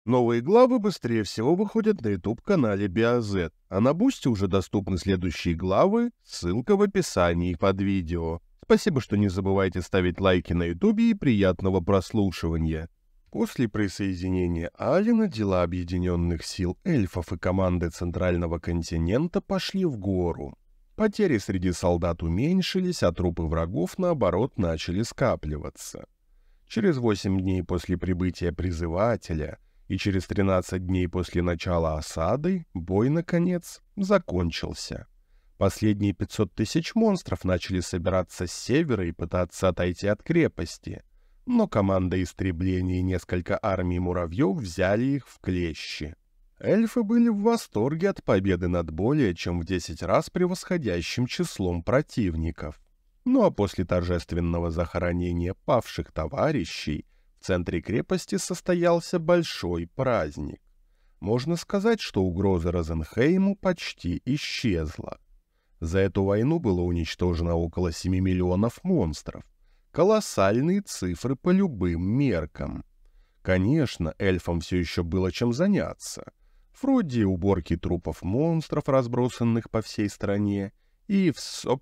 Новые главы быстрее всего выходят на YouTube-канале BioZ, а на Бусти уже доступны следующие главы, ссылка в описании под видео. Спасибо, что не забывайте ставить лайки на YouTube и приятного прослушивания. После присоединения Алина дела Объединенных сил эльфов и команды Центрального континента пошли в гору. Потери среди солдат уменьшились, а трупы врагов, наоборот, начали скапливаться. Через 8 дней после прибытия призывателя и через 13 дней после начала осады бой, наконец, закончился. Последние 500 тысяч монстров начали собираться с севера и пытаться отойти от крепости, но команда истребления и несколько армий муравьев взяли их в клещи. Эльфы были в восторге от победы над более чем в 10 раз превосходящим числом противников. Ну а после торжественного захоронения павших товарищей в центре крепости состоялся большой праздник. Можно сказать, что угроза Розенхейму почти исчезла. За эту войну было уничтожено около 7 миллионов монстров. Колоссальные цифры по любым меркам. Конечно, эльфам все еще было чем заняться. Вроде уборки трупов монстров, разбросанных по всей стране, и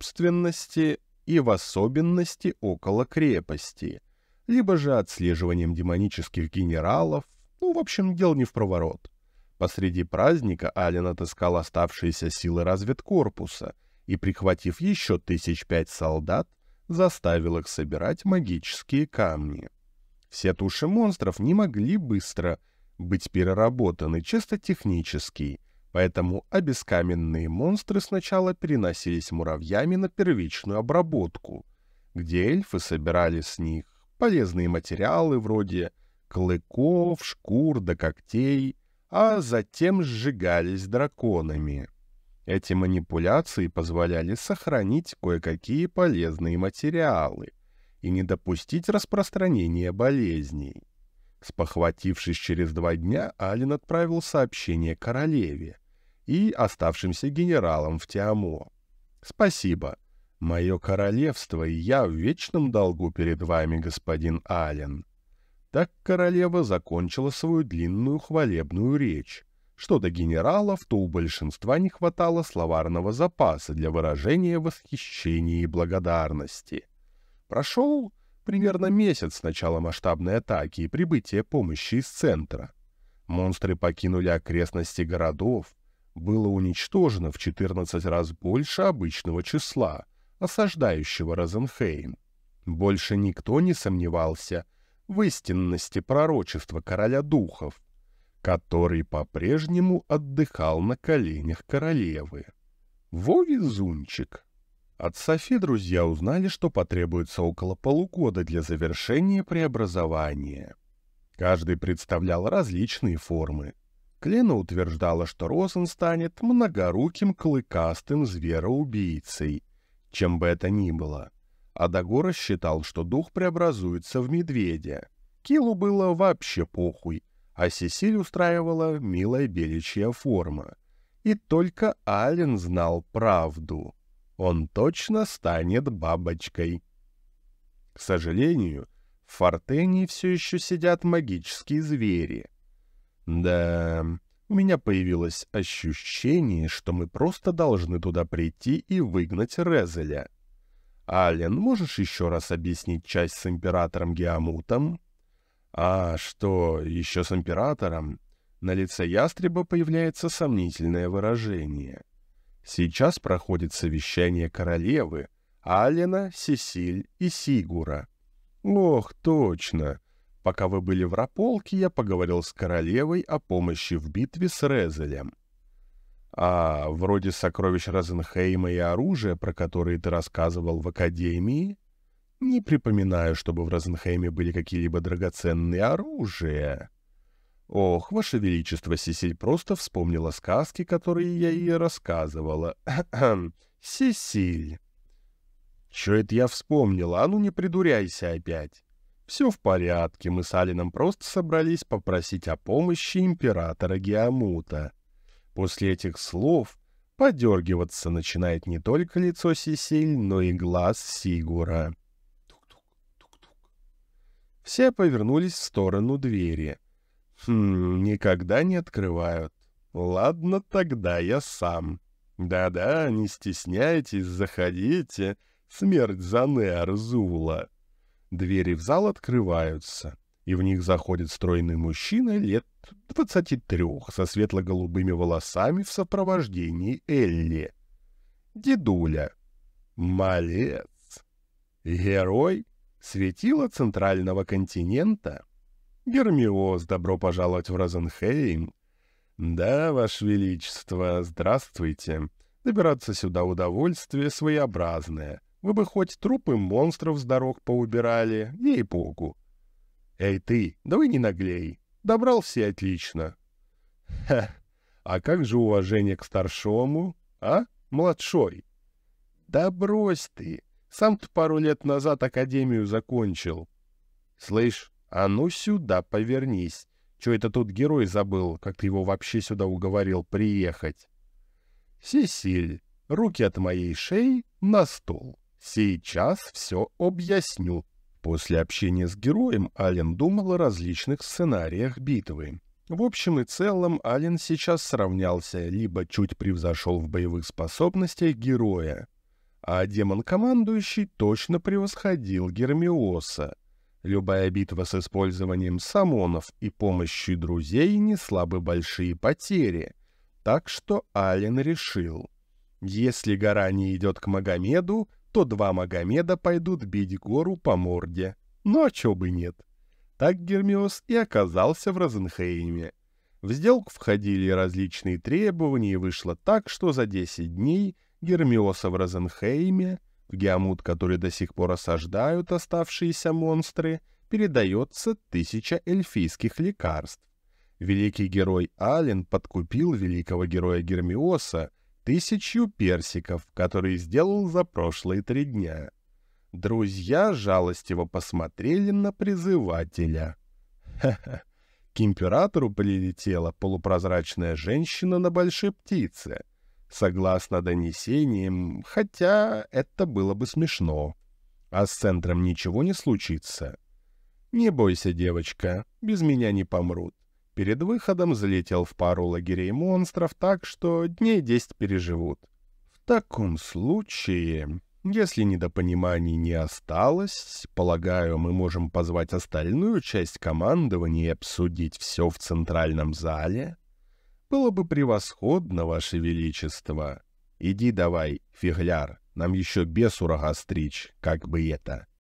в особенности около крепости, либо же отслеживанием демонических генералов. В общем, дело не впроворот. Посреди праздника Ален отыскал оставшиеся силы разведкорпуса и, прихватив еще 1005 солдат, заставил их собирать магические камни. Все туши монстров не могли быстро быть переработаны чисто технически, поэтому обескаменные монстры сначала переносились муравьями на первичную обработку, где эльфы собирали с них полезные материалы вроде клыков, шкур до когтей, а затем сжигались драконами. Эти манипуляции позволяли сохранить кое-какие полезные материалы и не допустить распространения болезней. Спохватившись через 2 дня, Ален отправил сообщение королеве и оставшимся генералам в Тиамо. «Спасибо. Мое королевство и я в вечном долгу перед вами, господин Ален». Так королева закончила свою длинную хвалебную речь. Что до генералов, то у большинства не хватало словарного запаса для выражения восхищения и благодарности. Прошел примерно месяц с начала масштабной атаки и прибытия помощи из центра. Монстры покинули окрестности городов. Было уничтожено в 14 раз больше обычного числа, осаждающего Розенхейм. Больше никто не сомневался в истинности пророчества короля духов, который по-прежнему отдыхал на коленях королевы. Во везунчик! От Софи друзья узнали, что потребуется около полугода для завершения преобразования. Каждый представлял различные формы. Клена утверждала, что Розен станет многоруким клыкастым звероубийцей, чем бы это ни было. А Дагора считал, что дух преобразуется в медведя. Килу было вообще похуй, а Сесиль устраивала милая беличья форма. И только Ален знал правду. Он точно станет бабочкой. К сожалению, в Фортении все еще сидят магические звери. Да, у меня появилось ощущение, что мы просто должны туда прийти и выгнать Резеля. Ален, можешь еще раз объяснить часть с императором Геамутом? А что, еще с императором? На лице ястреба появляется сомнительное выражение. Сейчас проходит совещание королевы, Алена, Сесиль и Сигура. Ох, точно. Пока вы были в Раполке, я поговорил с королевой о помощи в битве с Резелем. А вроде сокровищ Розенхейма и оружия, про которые ты рассказывал в Академии? Не припоминаю, чтобы в Розенхейме были какие-либо драгоценные оружия. Ох, Ваше Величество, Сесиль просто вспомнила сказки, которые я ей рассказывала. Сесиль. Чё это я вспомнила? А ну не придуряйся опять. Все в порядке, мы с Алином просто собрались попросить о помощи императора Геамута. После этих слов подергиваться начинает не только лицо Сесиль, но и глаз Сигура. Тук-тук, тук-тук. Все повернулись в сторону двери. Никогда не открывают. Ладно, тогда я сам. Да-да, не стесняйтесь, заходите. Смерть Зане Арзула. Двери в зал открываются, и в них заходит стройный мужчина лет 23 со светло-голубыми волосами в сопровождении Элли. Дедуля. Малец. Герой. Светило Центрального континента. Гермиос, добро пожаловать в Розенхейм. Да, Ваше Величество, здравствуйте. Добираться сюда удовольствие своеобразное. Вы бы хоть трупы монстров с дорог поубирали, ей-богу. Эй ты, да вы не наглей. Добрался и отлично. Ха, а как же уважение к старшому, а, младшой? Да брось ты, сам-то пару лет назад академию закончил. Слышь, а ну сюда повернись. Чё это тут герой забыл, как ты его вообще сюда уговорил приехать? Сесиль, руки от моей шеи на стол. Сейчас все объясню. После общения с героем Ален думал о различных сценариях битвы. В общем и целом, Ален сейчас сравнялся, либо чуть превзошел в боевых способностях героя, а демон-командующий точно превосходил Гермиоса. Любая битва с использованием самонов и помощью друзей несла бы большие потери, так что Ален решил, если гора не идет к Магомеду, то два Магомеда пойдут бить гору по морде. Ну а чё бы нет? Так Гермиос и оказался в Розенхейме. В сделку входили различные требования, и вышло так, что за 10 дней Гермиоса в Розенхейме, в Геамут, который до сих пор осаждают оставшиеся монстры, передается 1000 эльфийских лекарств. Великий герой Ален подкупил великого героя Гермиоса 1000 персиков, которые сделал за прошлые 3 дня. Друзья жалостиво посмотрели на призывателя. Ха-ха. К императору прилетела полупрозрачная женщина на большой птице. Согласно донесениям, хотя это было бы смешно. А с центром ничего не случится. Не бойся, девочка, без меня не помрут. Перед выходом залетел в пару лагерей монстров, так что дней 10 переживут. В таком случае, если недопониманий не осталось, полагаю, мы можем позвать остальную часть командования и обсудить все в центральном зале? Было бы превосходно, Ваше Величество. Иди давай, фигляр, нам еще бесу рога стричь, как бы это.